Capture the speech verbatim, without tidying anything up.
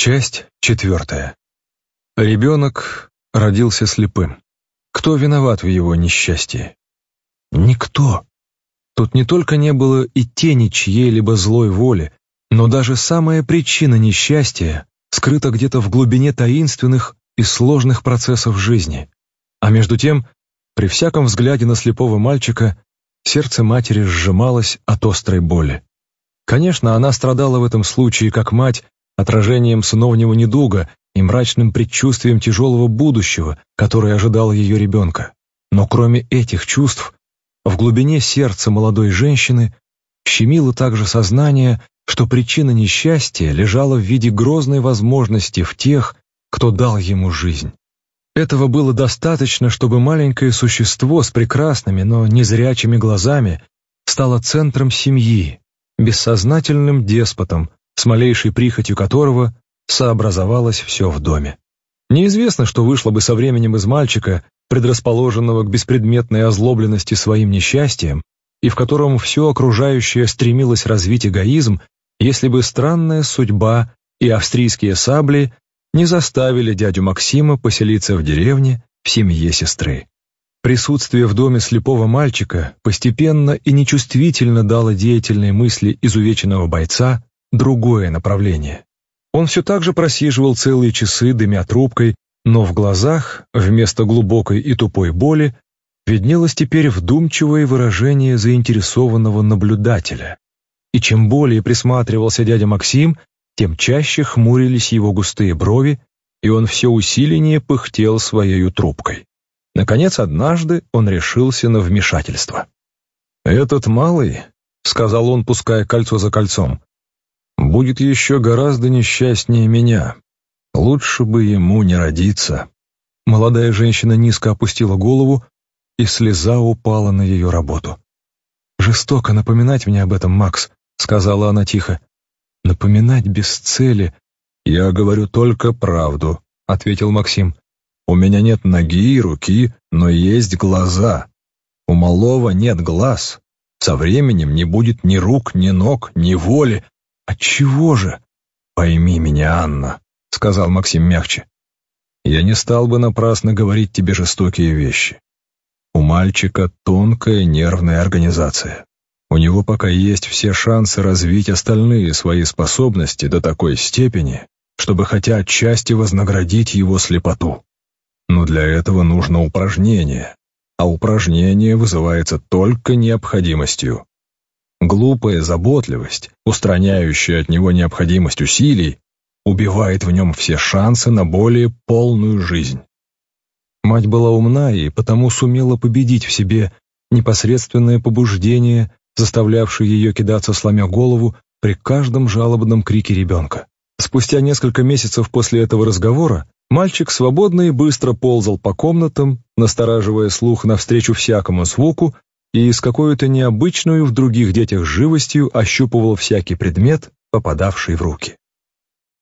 Часть четвертая. Ребенок родился слепым. Кто виноват в его несчастье? Никто. Тут не только не было и тени чьей-либо злой воли, но даже самая причина несчастья скрыта где-то в глубине таинственных и сложных процессов жизни. А между тем, при всяком взгляде на слепого мальчика, сердце матери сжималось от острой боли. Конечно, она страдала в этом случае, как мать, отражением сыновнего недуга и мрачным предчувствием тяжелого будущего, которое ожидало ее ребенка. Но кроме этих чувств, в глубине сердца молодой женщины щемило также сознание, что причина несчастья лежала в виде грозной возможности в тех, кто дал ему жизнь. Этого было достаточно, чтобы маленькое существо с прекрасными, но незрячими глазами стало центром семьи, бессознательным деспотом, с малейшей прихотью которого сообразовалось все в доме. Неизвестно, что вышло бы со временем из мальчика, предрасположенного к беспредметной озлобленности своим несчастьем, и в котором все окружающее стремилось развить эгоизм, если бы странная судьба и австрийские сабли не заставили дядю Максима поселиться в деревне в семье сестры. Присутствие в доме слепого мальчика постепенно и нечувствительно дало деятельной мысли изувеченного бойца другое направление. Он все так же просиживал целые часы, дымя трубкой, но в глазах, вместо глубокой и тупой боли, виднелось теперь вдумчивое выражение заинтересованного наблюдателя. И чем более присматривался дядя Максим, тем чаще хмурились его густые брови, и он все усиленнее пыхтел своею трубкой. Наконец, однажды он решился на вмешательство. «Этот малый, — сказал он, пуская кольцо за кольцом, — будет еще гораздо несчастнее меня. Лучше бы ему не родиться». Молодая женщина низко опустила голову, и слеза упала на ее работу. «Жестоко напоминать мне об этом, Макс», — сказала она тихо. «Напоминать без цели». «Я говорю только правду», — ответил Максим. «У меня нет ноги и руки, но есть глаза. У малого нет глаз. Со временем не будет ни рук, ни ног, ни воли. Отчего же?» «Пойми меня, Анна», — сказал Максим мягче. «Я не стал бы напрасно говорить тебе жестокие вещи. У мальчика тонкая нервная организация. У него пока есть все шансы развить остальные свои способности до такой степени, чтобы хотя отчасти вознаградить его слепоту. Но для этого нужно упражнение, а упражнение вызывается только необходимостью. Глупая заботливость, устраняющая от него необходимость усилий, убивает в нем все шансы на более полную жизнь». Мать была умна и потому сумела победить в себе непосредственное побуждение, заставлявшее ее кидаться, сломя голову, при каждом жалобном крике ребенка. Спустя несколько месяцев после этого разговора мальчик свободно и быстро ползал по комнатам, настораживая слух навстречу всякому звуку, и с какой-то необычной в других детях живостью ощупывал всякий предмет, попадавший в руки.